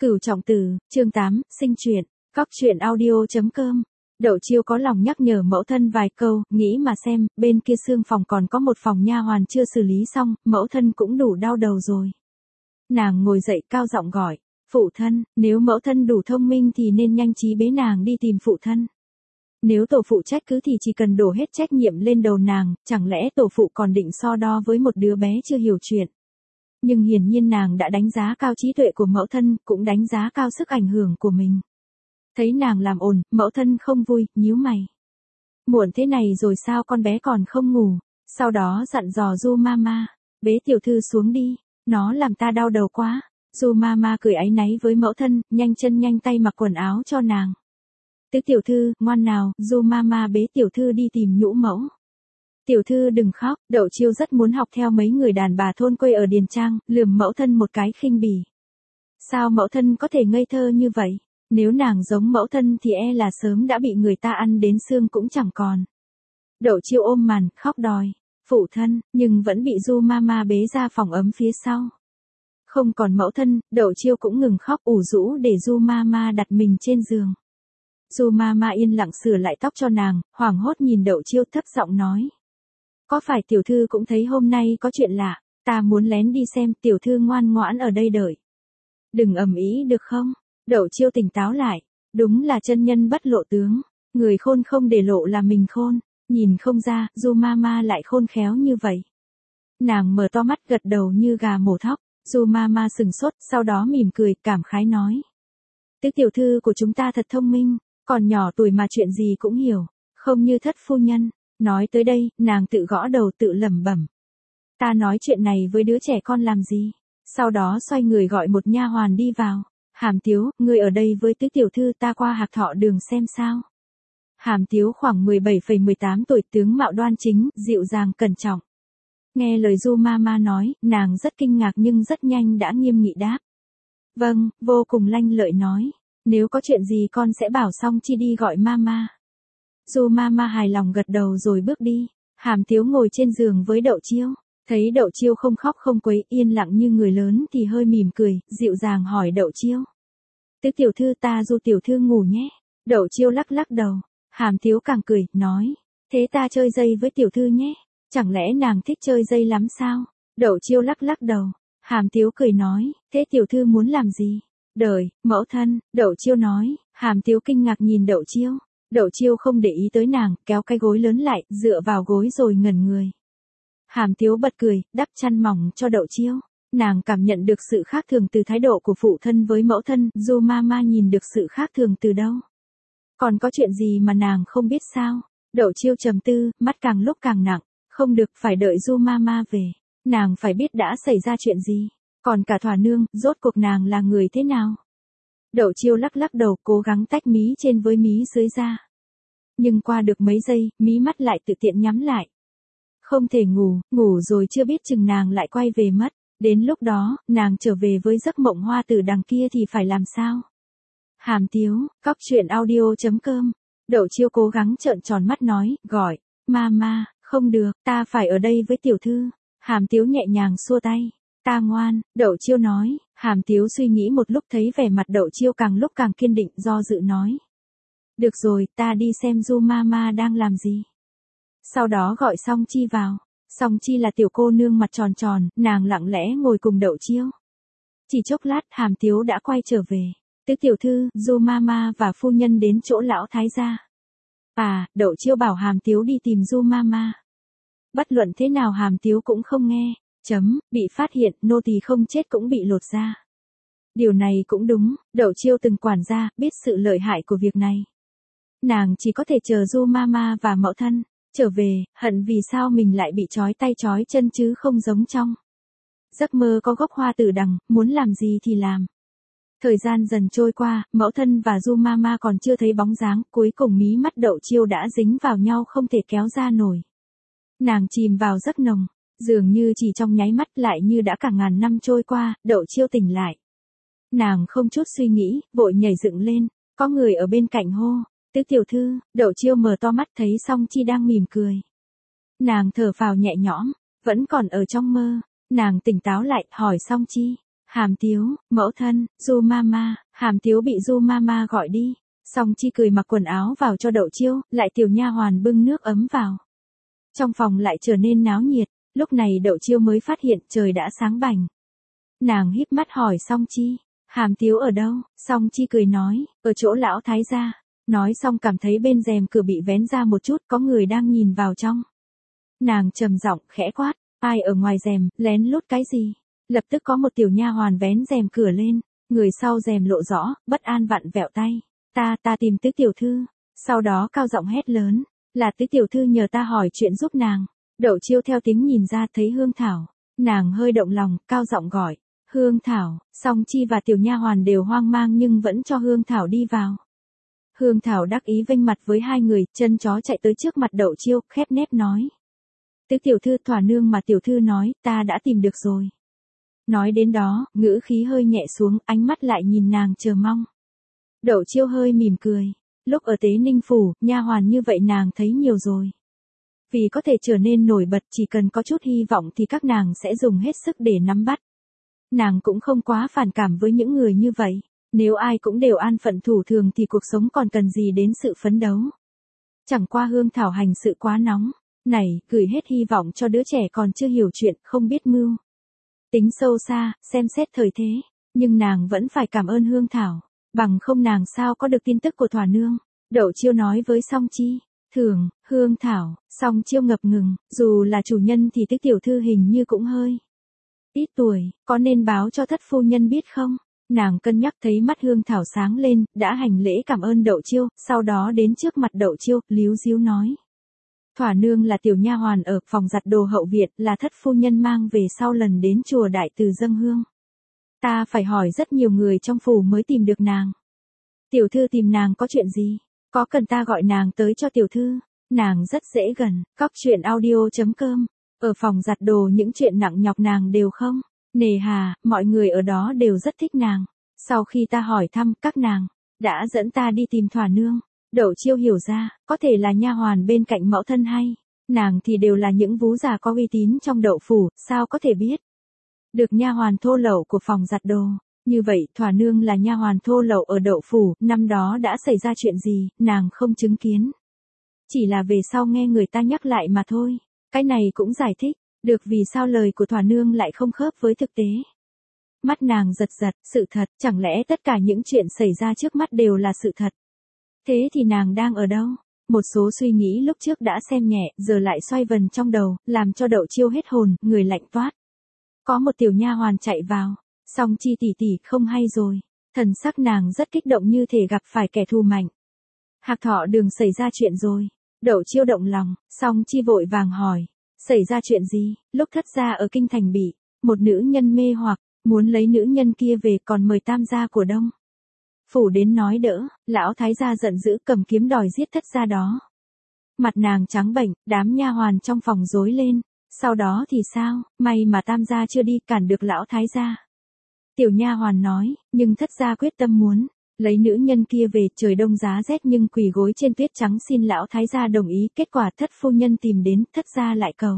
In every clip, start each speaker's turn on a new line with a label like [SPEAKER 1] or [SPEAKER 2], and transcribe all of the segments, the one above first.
[SPEAKER 1] Cửu Trọng Tử, chương 8, sinh truyện, Cóc truyện audio.com. Đậu Chiêu có lòng nhắc nhở mẫu thân vài câu, nghĩ mà xem, bên kia xương phòng còn có một phòng nha hoàn chưa xử lý xong, mẫu thân cũng đủ đau đầu rồi. Nàng ngồi dậy cao giọng gọi, phụ thân, nếu mẫu thân đủ thông minh thì nên nhanh trí bế nàng đi tìm phụ thân. Nếu tổ phụ trách cứ thì chỉ cần đổ hết trách nhiệm lên đầu nàng, chẳng lẽ tổ phụ còn định so đo với một đứa bé chưa hiểu chuyện. Nhưng hiển nhiên nàng đã đánh giá cao trí tuệ của mẫu thân, cũng đánh giá cao sức ảnh hưởng của mình. Thấy nàng làm ồn, mẫu thân không vui, nhíu mày. Muộn thế này rồi sao con bé còn không ngủ, sau đó dặn dò Du Mama, bế tiểu thư xuống đi, nó làm ta đau đầu quá. Du Mama cười áy náy với mẫu thân, nhanh chân nhanh tay mặc quần áo cho nàng. Tứ tiểu thư, ngoan nào, Du Mama bế tiểu thư đi tìm nhũ mẫu. Tiểu thư đừng khóc, Đậu Chiêu rất muốn học theo mấy người đàn bà thôn quê ở Điền Trang, lườm mẫu thân một cái khinh bỉ. Sao mẫu thân có thể ngây thơ như vậy? Nếu nàng giống mẫu thân thì e là sớm đã bị người ta ăn đến xương cũng chẳng còn. Đậu Chiêu ôm màn, khóc đòi, phụ thân, nhưng vẫn bị Du Mama bế ra phòng ấm phía sau. Không còn mẫu thân, Đậu Chiêu cũng ngừng khóc ủ rũ để Du Mama đặt mình trên giường. Du Mama yên lặng sửa lại tóc cho nàng, hoảng hốt nhìn Đậu Chiêu thấp giọng nói. Có phải tiểu thư cũng thấy hôm nay có chuyện lạ, ta muốn lén đi xem, tiểu thư ngoan ngoãn ở đây đợi. Đừng ầm ĩ được không? Đậu Chiêu tỉnh táo lại, đúng là chân nhân bất lộ tướng, người khôn không để lộ là mình khôn, nhìn không ra, Du Mama lại khôn khéo như vậy. Nàng mở to mắt gật đầu như gà mổ thóc, Du Mama sừng sốt, sau đó mỉm cười, cảm khái nói. Tứ tiểu thư của chúng ta thật thông minh, còn nhỏ tuổi mà chuyện gì cũng hiểu, không như thất phu nhân. Nói tới đây, nàng tự gõ đầu tự lẩm bẩm. Ta nói chuyện này với đứa trẻ con làm gì? Sau đó xoay người gọi một nha hoàn đi vào. Hàm Tiếu, ngươi ở đây với tứ tiểu thư, ta qua Hạc Thọ đường xem sao. Hàm Tiếu khoảng 17,18 tuổi, tướng mạo đoan chính, dịu dàng cẩn trọng. Nghe lời Du Mama nói, nàng rất kinh ngạc nhưng rất nhanh đã nghiêm nghị đáp. Vâng, vô cùng lanh lợi nói. Nếu có chuyện gì con sẽ bảo Song Chi đi gọi Mama. Du Mama hài lòng gật đầu rồi bước đi. Hàm Tiếu ngồi trên giường với Đậu Chiêu. Thấy Đậu Chiêu không khóc không quấy, yên lặng như người lớn thì hơi mỉm cười, dịu dàng hỏi Đậu Chiêu. Tứ tiểu thư, ta Du tiểu thư ngủ nhé. Đậu Chiêu lắc lắc đầu. Hàm Tiếu càng cười, nói. Thế ta chơi dây với tiểu thư nhé. Chẳng lẽ nàng thích chơi dây lắm sao? Đậu Chiêu lắc lắc đầu. Hàm Tiếu cười nói. Thế tiểu thư muốn làm gì? Đợi, mẫu thân. Đậu Chiêu nói. Hàm Tiếu kinh ngạc nhìn Đậu Chiêu. Đậu Chiêu không để ý tới nàng, kéo cái gối lớn lại, dựa vào gối rồi ngẩn người. Hàm Tiếu bật cười, đắp chăn mỏng cho Đậu Chiêu. Nàng cảm nhận được sự khác thường từ thái độ của phụ thân với mẫu thân, Du Mama nhìn được sự khác thường từ đâu. Còn có chuyện gì mà nàng không biết sao? Đậu Chiêu trầm tư, mắt càng lúc càng nặng, không được, phải đợi Du Mama về. Nàng phải biết đã xảy ra chuyện gì. Còn cả Thỏa nương, rốt cuộc nàng là người thế nào? Đậu Chiêu lắc lắc đầu, cố gắng tách mí trên với mí dưới ra. Nhưng qua được mấy giây, mí mắt lại tự tiện nhắm lại. Không thể ngủ rồi chưa biết chừng nàng lại quay về mất. Đến lúc đó, nàng trở về với giấc mộng hoa tử đằng kia thì phải làm sao? Hàm Tiếu, Cóc truyện audio.com. Đậu Chiêu cố gắng trợn tròn mắt nói, gọi, Mama, không được, ta phải ở đây với tiểu thư. Hàm Tiếu nhẹ nhàng xua tay. Ta ngoan, Đậu Chiêu nói. Hàm Tiếu suy nghĩ một lúc thấy vẻ mặt Đậu Chiêu càng lúc càng kiên định, do dự nói. Được rồi, ta đi xem Du Mama đang làm gì. Sau đó gọi Song Chi vào. Song Chi là tiểu cô nương mặt tròn tròn, nàng lặng lẽ ngồi cùng Đậu Chiêu. Chỉ chốc lát, Hàm Tiếu đã quay trở về. Tứ tiểu thư, Du Mama và phu nhân đến chỗ lão thái gia. À, Đậu Chiêu bảo Hàm Tiếu đi tìm Du Mama. Bất luận thế nào Hàm Tiếu cũng không nghe. Bị phát hiện, nô tỳ không chết cũng bị lột da. Điều này cũng đúng, Đậu Chiêu từng quản gia, biết sự lợi hại của việc này. Nàng chỉ có thể chờ Du Mama và mẫu thân trở về, hận vì sao mình lại bị trói tay trói chân chứ không giống trong giấc mơ có gốc hoa tử đằng, muốn làm gì thì làm. Thời gian dần trôi qua, mẫu thân và Du Mama còn chưa thấy bóng dáng, cuối cùng mí mắt Đậu Chiêu đã dính vào nhau không thể kéo ra nổi. Nàng chìm vào giấc nồng. Dường như chỉ trong nháy mắt, lại như đã cả ngàn năm trôi qua, Đậu Chiêu tỉnh lại. Nàng không chút suy nghĩ, vội nhảy dựng lên, có người ở bên cạnh hô, tứ tiểu thư. Đậu Chiêu mở to mắt thấy Song Chi đang mỉm cười. Nàng thở phào nhẹ nhõm, vẫn còn ở trong mơ. Nàng tỉnh táo lại, hỏi Song Chi, Hàm Tiếu, mẫu thân, Du Mama, Hàm Tiếu bị Du Mama gọi đi. Song Chi cười mặc quần áo vào cho Đậu Chiêu, lại tiểu nha hoàn bưng nước ấm vào. Trong phòng lại trở nên náo nhiệt, lúc này Đậu Chiêu mới phát hiện trời đã sáng bảnh. Nàng híp mắt hỏi Song Chi, Hàm Tiếu ở đâu? Song Chi cười nói, ở chỗ lão thái gia. Nói xong cảm thấy bên rèm cửa bị vén ra một chút, có người đang nhìn vào trong. Nàng trầm giọng khẽ quát, ai ở ngoài rèm, lén lút cái gì? Lập tức có một tiểu nha hoàn vén rèm cửa lên, người sau rèm lộ rõ, bất an vặn vẹo tay. Ta tìm tứ tiểu thư. Sau đó cao giọng hét lớn, là tứ tiểu thư nhờ ta hỏi chuyện giúp nàng. Đậu Chiêu theo tiếng nhìn ra thấy Hương Thảo. Nàng hơi động lòng, cao giọng gọi, Hương Thảo. Song Chi và tiểu nha hoàn đều hoang mang nhưng vẫn cho Hương Thảo đi vào. Hương Thảo đắc ý vênh mặt với hai người, chân chó chạy tới trước mặt Đậu Chiêu, khép nép nói. Tứ tiểu thư, thỏa nương mà tiểu thư nói, ta đã tìm được rồi. Nói đến đó, ngữ khí hơi nhẹ xuống, ánh mắt lại nhìn nàng chờ mong. Đậu Chiêu hơi mỉm cười. Lúc ở Tế Ninh Phủ, nha hoàn như vậy nàng thấy nhiều rồi. Vì có thể trở nên nổi bật, chỉ cần có chút hy vọng thì các nàng sẽ dùng hết sức để nắm bắt. Nàng cũng không quá phản cảm với những người như vậy. Nếu ai cũng đều an phận thủ thường thì cuộc sống còn cần gì đến sự phấn đấu. Chẳng qua Hương Thảo hành sự quá nóng. Này, gửi hết hy vọng cho đứa trẻ còn chưa hiểu chuyện, không biết mưu tính sâu xa, xem xét thời thế. Nhưng nàng vẫn phải cảm ơn Hương Thảo. Bằng không nàng sao có được tin tức của thỏa nương. Đậu Chiêu nói với Song Chi. Thường, Hương Thảo. Song Chiêu ngập ngừng, dù là chủ nhân thì tứ tiểu thư hình như cũng hơi ít tuổi, có nên báo cho thất phu nhân biết không? Nàng cân nhắc thấy mắt Hương Thảo sáng lên, đã hành lễ cảm ơn Đậu Chiêu, sau đó đến trước mặt Đậu Chiêu, líu díu nói. Thỏa nương là tiểu nha hoàn ở phòng giặt đồ hậu viện, là thất phu nhân mang về sau lần đến chùa Đại Từ dâng hương. Ta phải hỏi rất nhiều người trong phủ mới tìm được nàng. Tiểu thư tìm nàng có chuyện gì? Có cần ta gọi nàng tới cho tiểu thư? Nàng rất dễ gần. Cóc.audio.com. Ở phòng giặt đồ những chuyện nặng nhọc nàng đều không nề hà, mọi người ở đó đều rất thích nàng. Sau khi ta hỏi thăm, các nàng đã dẫn ta đi tìm thỏa nương. Đậu Chiêu hiểu ra, có thể là nha hoàn bên cạnh mẫu thân hay nàng thì đều là những vú già có uy tín trong Đậu phủ, sao có thể biết được nha hoàn thô lậu của phòng giặt đồ. Như vậy, thỏa nương là nha hoàn thô lậu ở Đậu phủ, năm đó đã xảy ra chuyện gì, nàng không chứng kiến. Chỉ là về sau nghe người ta nhắc lại mà thôi. Cái này cũng giải thích được vì sao lời của thỏa nương lại không khớp với thực tế. Mắt nàng giật giật, sự thật, chẳng lẽ tất cả những chuyện xảy ra trước mắt đều là sự thật? Thế thì nàng đang ở đâu? Một số suy nghĩ lúc trước đã xem nhẹ, giờ lại xoay vần trong đầu, làm cho Đậu Chiêu hết hồn, người lạnh toát. Có một tiểu nha hoàn chạy vào. Song Chi tỷ tỷ, không hay rồi. Thần sắc nàng rất kích động như thể gặp phải kẻ thù mạnh. Hạc Thọ Đường xảy ra chuyện rồi. Đậu Chiêu động lòng, Song Chi vội vàng hỏi. Xảy ra chuyện gì? Lúc thất gia ở kinh thành bị một nữ nhân mê hoặc, muốn lấy nữ nhân kia về còn mời tam gia của Đông phủ đến nói đỡ. Lão thái gia giận dữ cầm kiếm đòi giết thất gia đó. Mặt nàng trắng bệch, đám nha hoàn trong phòng rối lên. Sau đó thì sao? May mà tam gia chưa đi cản được lão thái gia. Tiểu nha hoàn nói, nhưng thất gia quyết tâm muốn lấy nữ nhân kia về. Trời đông giá rét nhưng quỳ gối trên tuyết trắng xin lão thái gia đồng ý. Kết quả thất phu nhân tìm đến, thất gia lại cầu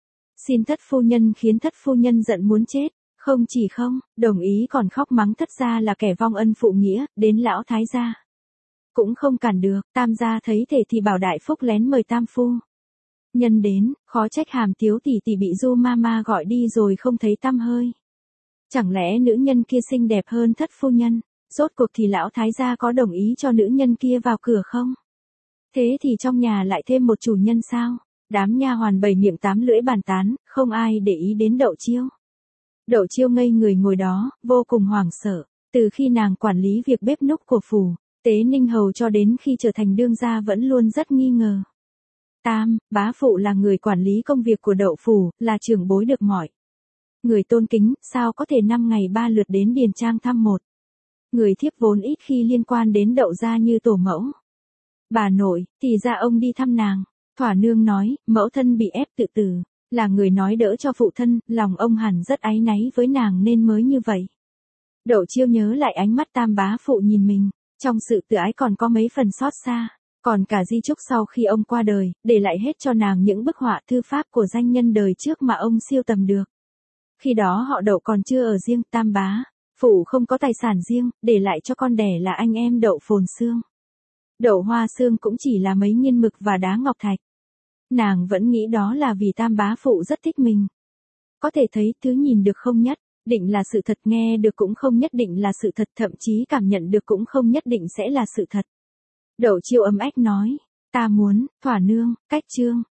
[SPEAKER 1] xin thất phu nhân, khiến thất phu nhân giận muốn chết. Không chỉ không đồng ý còn khóc mắng thất gia là kẻ vong ân phụ nghĩa. Đến lão thái gia cũng không cản được. Tam gia thấy thể thì bảo đại phúc lén mời tam phu nhân đến. Khó trách Hàm Tiếu tỷ tỷ bị Du Mama gọi đi rồi không thấy tăm hơi. Chẳng lẽ nữ nhân kia xinh đẹp hơn thất phu nhân? Rốt cuộc thì lão thái gia có đồng ý cho nữ nhân kia vào cửa không? Thế thì trong nhà lại thêm một chủ nhân sao? Đám nha hoàn bảy miệng tám lưỡi bàn tán, không ai để ý đến Đậu Chiêu. Đậu Chiêu ngây người ngồi đó, vô cùng hoảng sợ. Từ khi nàng quản lý việc bếp núc của phủ Tế Ninh Hầu cho đến khi trở thành đương gia vẫn luôn rất nghi ngờ. Tam, bá phụ là người quản lý công việc của Đậu phủ, là trưởng bối được mọi người tôn kính, sao có thể 5 ngày 3 lượt đến điền trang thăm một người thiếp vốn ít khi liên quan đến Đậu gia như tổ mẫu. Bà nội, thì ra ông đi thăm nàng. Thỏa nương nói, mẫu thân bị ép tự tử, là người nói đỡ cho phụ thân, lòng ông hẳn rất áy náy với nàng nên mới như vậy. Đậu Chiêu nhớ lại ánh mắt tam bá phụ nhìn mình, trong sự tự ái còn có mấy phần xót xa, còn cả di chúc sau khi ông qua đời, để lại hết cho nàng những bức họa thư pháp của danh nhân đời trước mà ông siêu tầm được. Khi đó họ Đậu còn chưa ở riêng, Tam bá phụ không có tài sản riêng, để lại cho con đẻ là anh em Đậu Phồn Xương. Đậu Hoa Xương cũng chỉ là mấy nghiên mực và đá ngọc thạch. Nàng vẫn nghĩ đó là vì Tam bá phụ rất thích mình. Có thể thấy thứ nhìn được không nhất định là sự thật, nghe được cũng không nhất định là sự thật, thậm chí cảm nhận được cũng không nhất định sẽ là sự thật. Đậu Chiêu ấm ách nói, ta muốn, thỏa nương, cách trương,